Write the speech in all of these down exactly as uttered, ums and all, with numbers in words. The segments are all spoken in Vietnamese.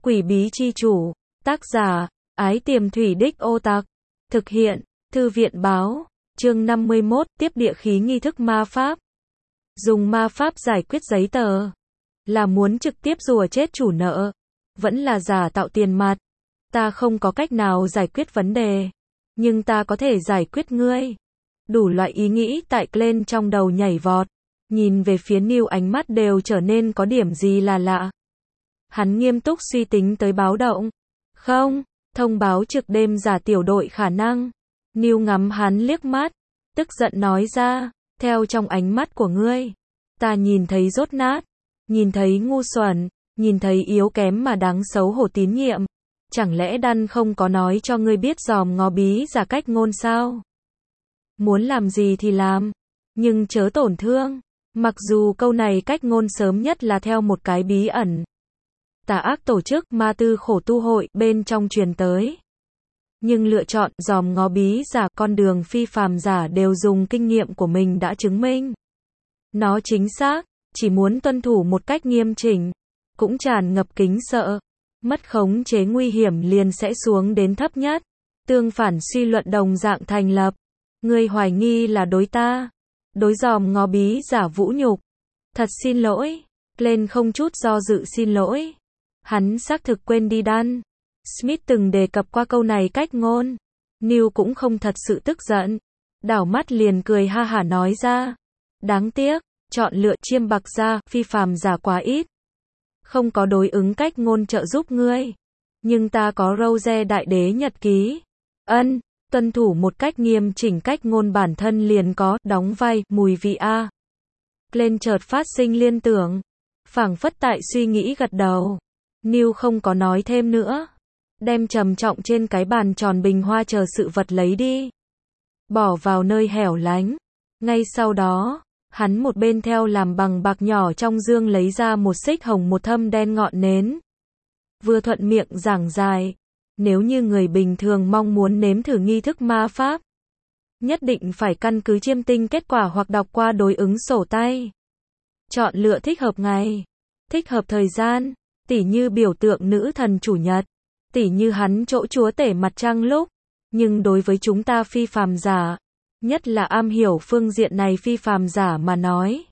Quỷ bí chi chủ, tác giả, Ái Tiềm Thủy Đích Ô Tặc, thực hiện, Thư viện báo, chương năm mươi mốt, tiếp địa khí nghi thức ma pháp. Dùng ma pháp giải quyết giấy tờ, là muốn trực tiếp rùa chết chủ nợ, vẫn là giả tạo tiền mặt. Ta không có cách nào giải quyết vấn đề, nhưng ta có thể giải quyết ngươi. Đủ loại ý nghĩ tại Glenn trong đầu nhảy vọt, nhìn về phía Neil ánh mắt đều trở nên có điểm gì là lạ. Hắn nghiêm túc suy tính tới báo động. Không, thông báo trực đêm giả tiểu đội khả năng. Neil ngắm hắn liếc mắt, tức giận nói ra, theo trong ánh mắt của ngươi, ta nhìn thấy dốt nát, nhìn thấy ngu xuẩn, nhìn thấy yếu kém mà đáng xấu hổ tín nhiệm. Chẳng lẽ Đan không có nói cho ngươi biết dòm ngó bí giả cách ngôn sao? Muốn làm gì thì làm, nhưng chớ tổn thương. Mặc dù câu này cách ngôn sớm nhất là theo một cái bí ẩn tà ác tổ chức ma tư khổ tu hội bên trong truyền tới. Nhưng lựa chọn dòm ngó bí giả con đường phi phàm giả đều dùng kinh nghiệm của mình đã chứng minh. Nó chính xác, chỉ muốn tuân thủ một cách nghiêm chỉnh, cũng tràn ngập kính sợ. Mất khống chế nguy hiểm liền sẽ xuống đến thấp nhất. Tương phản suy luận đồng dạng thành lập. Ngươi hoài nghi là đối ta. Đối dòm ngó bí giả vũ nhục. Thật xin lỗi. Glenn không chút do dự xin lỗi. Hắn xác thực quên đi Đan. Smith từng đề cập qua câu này cách ngôn. Neil cũng không thật sự tức giận. Đảo mắt liền cười ha hả nói ra. Đáng tiếc, chọn lựa chiêm bạc ra, phi phàm giả quá ít. Không có đối ứng cách ngôn trợ giúp ngươi. Nhưng ta có Rose Đại Đế nhật ký. Ân, tuân thủ một cách nghiêm chỉnh cách ngôn bản thân liền có, đóng vai, mùi vị A. Glenn chợt phát sinh liên tưởng. Phảng phất tại suy nghĩ gật đầu. Neil không có nói thêm nữa. Đem trầm trọng trên cái bàn tròn bình hoa chờ sự vật lấy đi. Bỏ vào nơi hẻo lánh. Ngay sau đó, hắn một bên theo làm bằng bạc nhỏ trong dương lấy ra một xích hồng một thâm đen ngọn nến. Vừa thuận miệng giảng dài. Nếu như người bình thường mong muốn nếm thử nghi thức ma pháp, nhất định phải căn cứ chiêm tinh kết quả hoặc đọc qua đối ứng sổ tay. Chọn lựa thích hợp ngày, thích hợp thời gian, tỉ như biểu tượng nữ thần chủ nhật, tỉ như hắn chỗ chúa tể mặt trăng lúc. Nhưng đối với chúng ta phi phàm giả, nhất là am hiểu phương diện này phi phàm giả mà nói,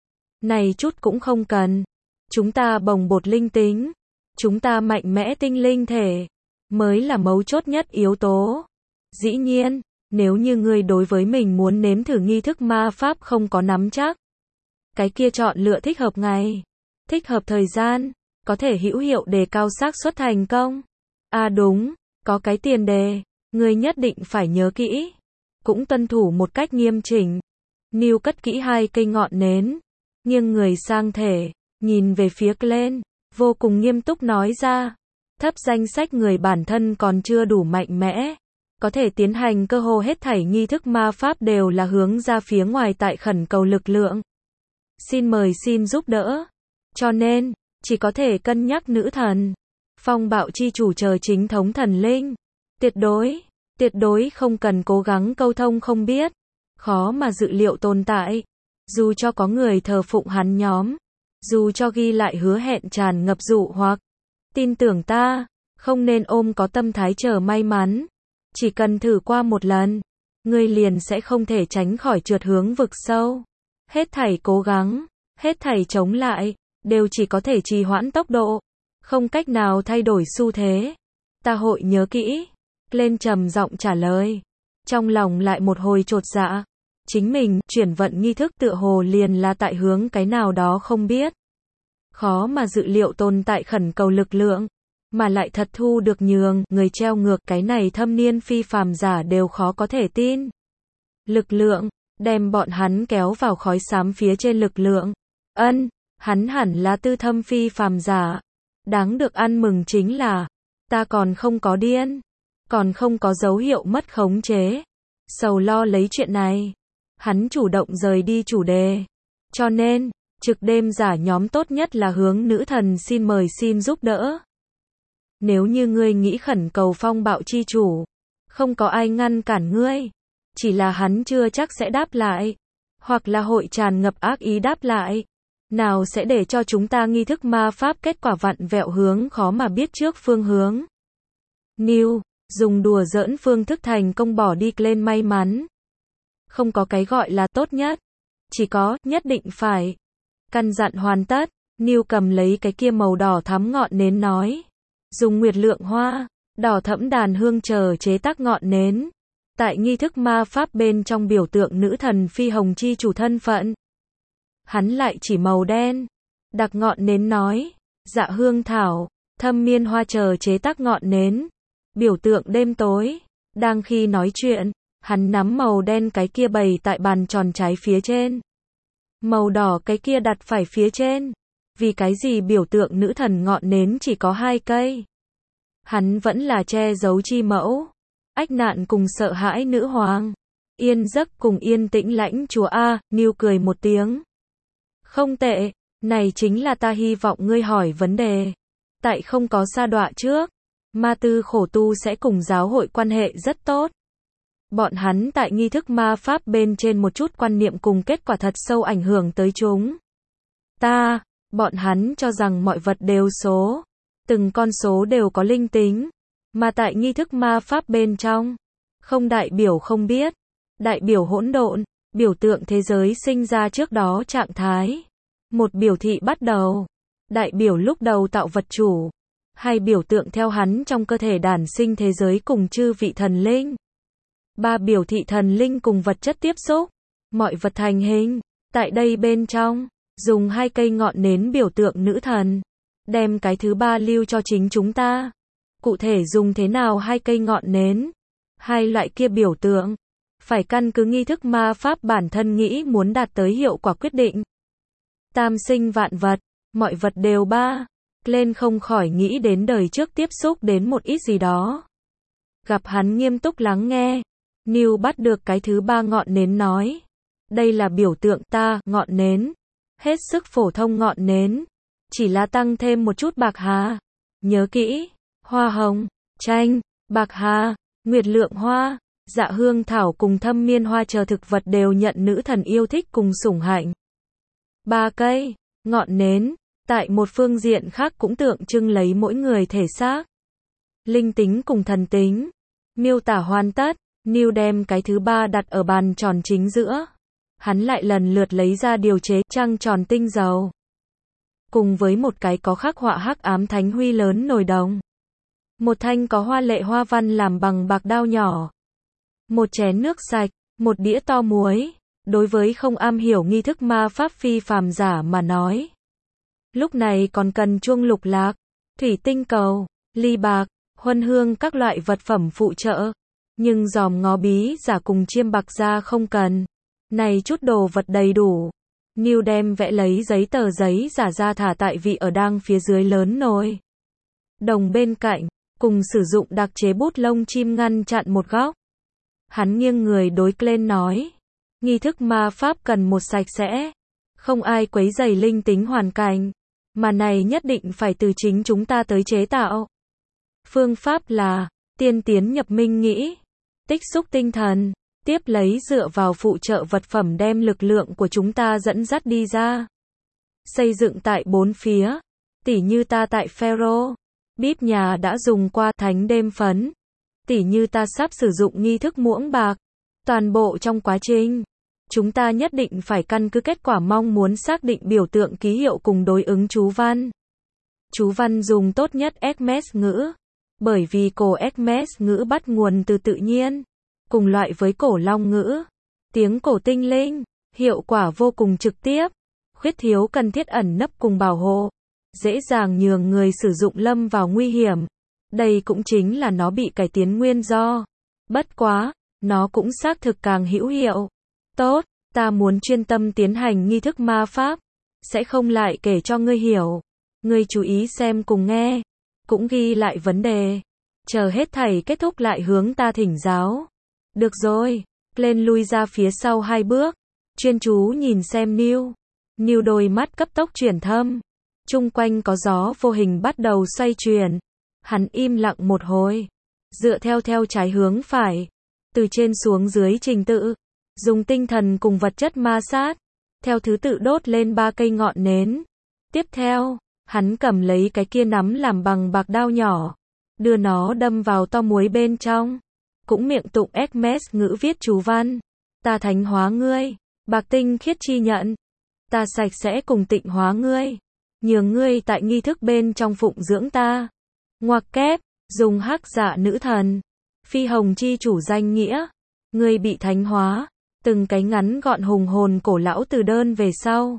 này chút cũng không cần. Chúng ta bồng bột linh tính, chúng ta mạnh mẽ tinh linh thể, mới là mấu chốt nhất yếu tố. Dĩ nhiên, nếu như ngươi đối với mình muốn nếm thử nghi thức ma pháp không có nắm chắc, cái kia chọn lựa thích hợp ngày, thích hợp thời gian, có thể hữu hiệu đề cao xác suất thành công. À đúng, có cái tiền đề, ngươi nhất định phải nhớ kỹ, cũng tuân thủ một cách nghiêm chỉnh. Neil cất kỹ hai cây ngọn nến, nghiêng người sang thể, nhìn về phía Glenn, vô cùng nghiêm túc nói ra. Thấp danh sách người bản thân còn chưa đủ mạnh mẽ, có thể tiến hành cơ hồ hết thảy nghi thức ma pháp đều là hướng ra phía ngoài tại khẩn cầu lực lượng. Xin mời xin giúp đỡ. Cho nên, chỉ có thể cân nhắc nữ thần, phong bạo chi chủ chờ chính thống thần linh. Tuyệt đối, tuyệt đối không cần cố gắng câu thông không biết, khó mà dự liệu tồn tại. Dù cho có người thờ phụng hắn nhóm, dù cho ghi lại hứa hẹn tràn ngập dụ hoặc, tin tưởng ta, không nên ôm có tâm thái chờ may mắn. Chỉ cần thử qua một lần, ngươi liền sẽ không thể tránh khỏi trượt hướng vực sâu. Hết thảy cố gắng, hết thảy chống lại, đều chỉ có thể trì hoãn tốc độ, không cách nào thay đổi xu thế. Ta hội nhớ kỹ. Glenn trầm giọng trả lời. Trong lòng lại một hồi chột dạ. Chính mình, chuyển vận nghi thức tựa hồ liền là tại hướng cái nào đó không biết. Khó mà dự liệu tồn tại khẩn cầu lực lượng, mà lại thật thu được nhường, người treo ngược cái này thâm niên phi phàm giả đều khó có thể tin. Lực lượng, đem bọn hắn kéo vào khói xám phía trên lực lượng. Ân, hắn hẳn là tư thâm phi phàm giả. Đáng được ăn mừng chính là, ta còn không có điên, còn không có dấu hiệu mất khống chế. Sầu lo lấy chuyện này, hắn chủ động rời đi chủ đề. Cho nên, trực đêm giả nhóm tốt nhất là hướng nữ thần xin mời xin giúp đỡ. Nếu như ngươi nghĩ khẩn cầu phong bạo chi chủ, không có ai ngăn cản ngươi, chỉ là hắn chưa chắc sẽ đáp lại, hoặc là hội tràn ngập ác ý đáp lại. nào sẽ để cho chúng ta nghi thức ma pháp kết quả vặn vẹo hướng khó mà biết trước phương hướng. Neil, dùng đùa giỡn phương thức thành công bỏ đi lên may mắn. Không có cái gọi là tốt nhất. Chỉ có, nhất định phải. Căn dặn hoàn tất, Neil cầm lấy cái kia màu đỏ thắm ngọn nến nói. Dùng nguyệt lượng hoa, đỏ thẫm đàn hương chờ chế tác ngọn nến. Tại nghi thức ma pháp bên trong biểu tượng nữ thần phi hồng chi chủ thân phận. Hắn lại chỉ màu đen. Đặc ngọn nến nói. Dạ hương thảo, thâm miên hoa chờ chế tác ngọn nến. Biểu tượng đêm tối. Đang khi nói chuyện, hắn nắm màu đen cái kia bày tại bàn tròn trái phía trên. Màu đỏ cái kia đặt phải phía trên. Vì cái gì biểu tượng nữ thần ngọn nến chỉ có hai cây? Hắn vẫn là che giấu chi mẫu. Ách nạn cùng sợ hãi nữ hoàng. Yên giấc cùng yên tĩnh lãnh chúa A, Neil cười một tiếng. Không tệ, này chính là ta hy vọng ngươi hỏi vấn đề. Tại không có sa đọa trước, ma tư khổ tu sẽ cùng giáo hội quan hệ rất tốt. Bọn hắn tại nghi thức ma pháp bên trên một chút quan niệm cùng kết quả thật sâu ảnh hưởng tới chúng. Ta, bọn hắn cho rằng mọi vật đều số. Từng con số đều có linh tính. Mà tại nghi thức ma pháp bên trong, không đại biểu không biết, đại biểu hỗn độn, biểu tượng thế giới sinh ra trước đó trạng thái. Một biểu thị bắt đầu, đại biểu lúc đầu tạo vật chủ. Hai biểu tượng theo hắn trong cơ thể đản sinh thế giới cùng chư vị thần linh. Ba biểu thị thần linh cùng vật chất tiếp xúc, mọi vật thành hình. Tại đây bên trong, dùng hai cây ngọn nến biểu tượng nữ thần, đem cái thứ ba lưu cho chính chúng ta. Cụ thể dùng thế nào hai cây ngọn nến, hai loại kia biểu tượng, phải căn cứ nghi thức ma pháp bản thân nghĩ muốn đạt tới hiệu quả quyết định. Tam sinh vạn vật, mọi vật đều ba. Lên không khỏi nghĩ đến đời trước tiếp xúc đến một ít gì đó. Gặp hắn nghiêm túc lắng nghe, Neil bắt được cái thứ ba ngọn nến nói. Đây là biểu tượng ta, ngọn nến. Hết sức phổ thông ngọn nến. Chỉ là tăng thêm một chút bạc hà. Nhớ kỹ, hoa hồng, chanh, bạc hà, nguyệt lượng hoa, dạ hương thảo cùng thâm miên hoa chờ thực vật đều nhận nữ thần yêu thích cùng sủng hạnh. Ba cây, ngọn nến, tại một phương diện khác cũng tượng trưng lấy mỗi người thể xác. Linh tính cùng thần tính. Miêu tả hoàn tất, Neil đem cái thứ ba đặt ở bàn tròn chính giữa. Hắn lại lần lượt lấy ra điều chế trăng tròn tinh dầu. Cùng với một cái có khắc họa hắc ám thánh huy lớn nồi đồng. Một thanh có hoa lệ hoa văn làm bằng bạc đao nhỏ. Một chén nước sạch, một đĩa to muối. Đối với không am hiểu nghi thức ma pháp phi phàm giả mà nói. Lúc này còn cần chuông lục lạc, thủy tinh cầu, ly bạc, huân hương các loại vật phẩm phụ trợ. Nhưng dòm ngó bí giả cùng chiêm bạc ra không cần. Này chút đồ vật đầy đủ. Neil đem vẽ lấy giấy tờ giấy giả ra thả tại vị ở đang phía dưới lớn nồi đồng bên cạnh, cùng sử dụng đặc chế bút lông chim ngăn chặn một góc. Hắn nghiêng người đối lên nói. Nghi thức ma pháp cần một sạch sẽ. Không ai quấy rầy linh tính hoàn cảnh. Mà này nhất định phải từ chính chúng ta tới chế tạo. Phương pháp là, tiên tiến nhập minh nghĩ, tích xúc tinh thần, tiếp lấy dựa vào phụ trợ vật phẩm đem lực lượng của chúng ta dẫn dắt đi ra. Xây dựng tại bốn phía, tỉ như ta tại Pharaoh, bíp nhà đã dùng qua thánh đêm phấn, tỉ như ta sắp sử dụng nghi thức muỗng bạc. Toàn bộ trong quá trình, chúng ta nhất định phải căn cứ kết quả mong muốn xác định biểu tượng ký hiệu cùng đối ứng chú văn. Chú văn dùng tốt nhất Hermes ngữ, bởi vì cổ Hermes ngữ bắt nguồn từ tự nhiên, cùng loại với cổ long ngữ, tiếng cổ tinh linh, hiệu quả vô cùng trực tiếp, khuyết thiếu cần thiết ẩn nấp cùng bảo hộ, dễ dàng nhường người sử dụng lâm vào nguy hiểm. Đây cũng chính là nó bị cải tiến nguyên do. Bất quá, nó cũng xác thực càng hữu hiệu. Tốt, ta muốn chuyên tâm tiến hành nghi thức ma pháp, sẽ không lại kể cho ngươi hiểu. Ngươi chú ý xem cùng nghe, cũng ghi lại vấn đề. Chờ hết thảy kết thúc lại hướng ta thỉnh giáo. Được rồi, lên lui ra phía sau hai bước, chuyên chú nhìn xem Neil. Neil đôi mắt cấp tốc chuyển thâm, chung quanh có gió vô hình bắt đầu xoay chuyển. Hắn im lặng một hồi, dựa theo theo trái hướng phải, từ trên xuống dưới trình tự, dùng tinh thần cùng vật chất ma sát, theo thứ tự đốt lên ba cây ngọn nến. Tiếp theo, hắn cầm lấy cái kia nắm làm bằng bạc đao nhỏ, đưa nó đâm vào to muối bên trong, cũng miệng tụng Hermes ngữ viết chú văn. Ta thánh hóa ngươi, bạc tinh khiết chi nhận. Ta sạch sẽ cùng tịnh hóa ngươi, nhường ngươi tại nghi thức bên trong phụng dưỡng ta. Ngoặc kép, dùng hắc dạ nữ thần, phi hồng chi chủ danh nghĩa, ngươi bị thánh hóa. Từng cái ngắn gọn hùng hồn cổ lão từ đơn về sau.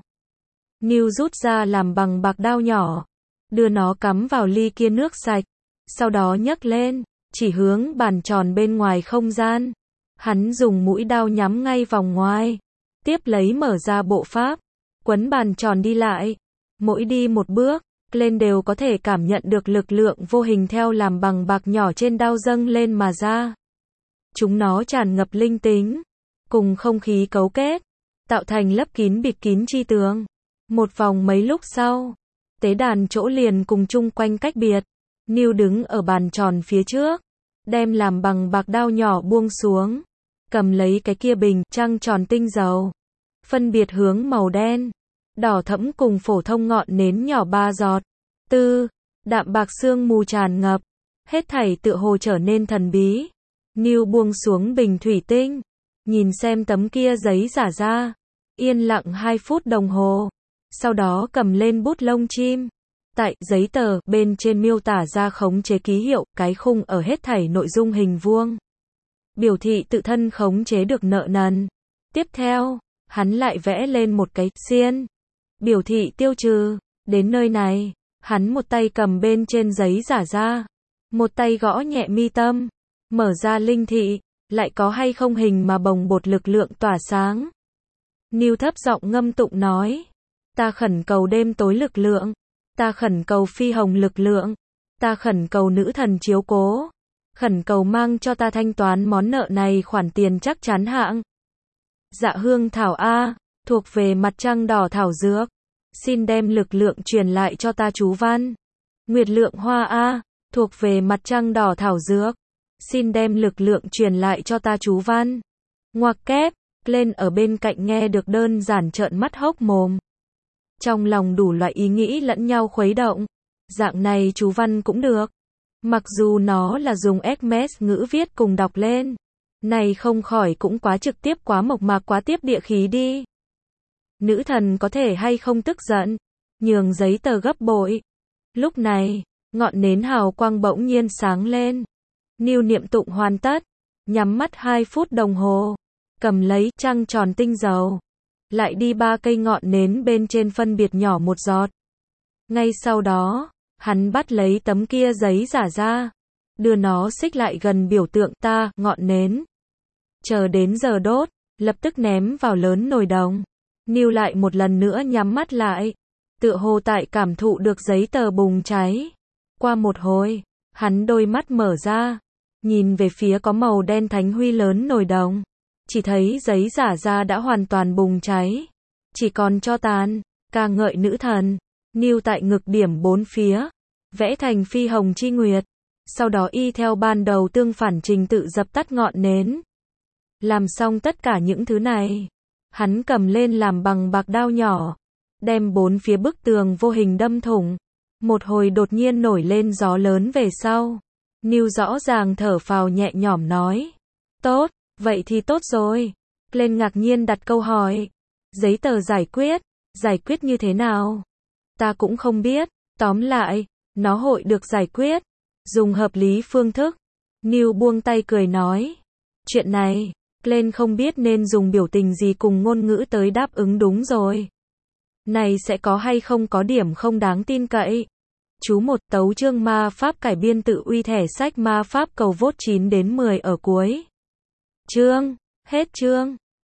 Niu rút ra làm bằng bạc đao nhỏ, đưa nó cắm vào ly kia nước sạch, sau đó nhấc lên, chỉ hướng bàn tròn bên ngoài không gian. Hắn dùng mũi đao nhắm ngay vòng ngoài, tiếp lấy mở ra bộ pháp, quấn bàn tròn đi lại. Mỗi đi một bước, lên đều có thể cảm nhận được lực lượng vô hình theo làm bằng bạc nhỏ trên đao dâng lên mà ra. Chúng nó tràn ngập linh tính, cùng không khí cấu kết, tạo thành lấp kín bịt kín chi tường. Một vòng mấy lúc sau, tế đàn chỗ liền cùng chung quanh cách biệt. Niu đứng ở bàn tròn phía trước, đem làm bằng bạc đao nhỏ buông xuống, cầm lấy cái kia bình trăng tròn tinh dầu, phân biệt hướng màu đen, đỏ thẫm cùng phổ thông ngọn nến nhỏ ba giọt. Tư, đạm bạc sương mù tràn ngập, hết thảy tựa hồ trở nên thần bí. Niu buông xuống bình thủy tinh, nhìn xem tấm kia giấy giả ra, yên lặng hai phút đồng hồ, sau đó cầm lên bút lông chim. Tại giấy tờ bên trên miêu tả ra khống chế ký hiệu, cái khung ở hết thảy nội dung hình vuông, biểu thị tự thân khống chế được nợ nần. Tiếp theo, hắn lại vẽ lên một cái xiên, biểu thị tiêu trừ. Đến nơi này, hắn một tay cầm bên trên giấy giả ra, một tay gõ nhẹ mi tâm, mở ra linh thị, lại có hay không hình mà bồng bột lực lượng tỏa sáng. Niu thấp giọng ngâm tụng nói, ta khẩn cầu đêm tối lực lượng, ta khẩn cầu phi hồng lực lượng, ta khẩn cầu nữ thần chiếu cố, khẩn cầu mang cho ta thanh toán món nợ này khoản tiền chắc chắn hạng. Dạ hương thảo A, thuộc về mặt trăng đỏ thảo dược, xin đem lực lượng truyền lại cho ta chú văn. Nguyệt lượng hoa A, thuộc về mặt trăng đỏ thảo dược, xin đem lực lượng truyền lại cho ta chú văn. Ngoặc kép, lên ở bên cạnh nghe được đơn giản trợn mắt hốc mồm. Trong lòng đủ loại ý nghĩ lẫn nhau khuấy động. Dạng này chú văn cũng được. Mặc dù nó là dùng Hermes ngữ viết cùng đọc lên. Này không khỏi cũng quá trực tiếp, quá mộc mạc, quá tiếp địa khí đi. Nữ thần có thể hay không tức giận, nhường giấy tờ gấp bội. Lúc này, ngọn nến hào quang bỗng nhiên sáng lên. Niu niệm tụng hoàn tất, nhắm mắt hai phút đồng hồ, cầm lấy trăng tròn tinh dầu, lại đi ba cây ngọn nến bên trên phân biệt nhỏ một giọt. Ngay sau đó, hắn bắt lấy tấm kia giấy giả ra, đưa nó xích lại gần biểu tượng ta, ngọn nến. Chờ đến giờ đốt, lập tức ném vào lớn nồi đồng. Niu lại một lần nữa nhắm mắt lại, tựa hồ tại cảm thụ được giấy tờ bùng cháy. Qua một hồi, hắn đôi mắt mở ra, nhìn về phía có màu đen thánh huy lớn nồi đồng, chỉ thấy giấy giả ra đã hoàn toàn bùng cháy, chỉ còn tro tàn. Ca ngợi nữ thần. Niu tại ngực điểm bốn phía, vẽ thành phi hồng chi nguyệt, sau đó y theo ban đầu tương phản trình tự dập tắt ngọn nến. Làm xong tất cả những thứ này, hắn cầm lên làm bằng bạc đao nhỏ, đem bốn phía bức tường vô hình đâm thủng. Một hồi đột nhiên nổi lên gió lớn về sau, Niu rõ ràng thở phào nhẹ nhõm nói, tốt, vậy thì tốt rồi. Lên ngạc nhiên đặt câu hỏi, giấy tờ giải quyết, giải quyết như thế nào? Ta cũng không biết, tóm lại, nó hội được giải quyết, dùng hợp lý phương thức. Niu buông tay cười nói, chuyện này, lên không biết nên dùng biểu tình gì cùng ngôn ngữ tới đáp ứng đúng rồi. Này sẽ có hay không có điểm không đáng tin cậy. Chú một tấu chương ma pháp cải biên tự uy thẻ sách ma pháp cầu vote chín đến mười ở cuối chương. Hết chương.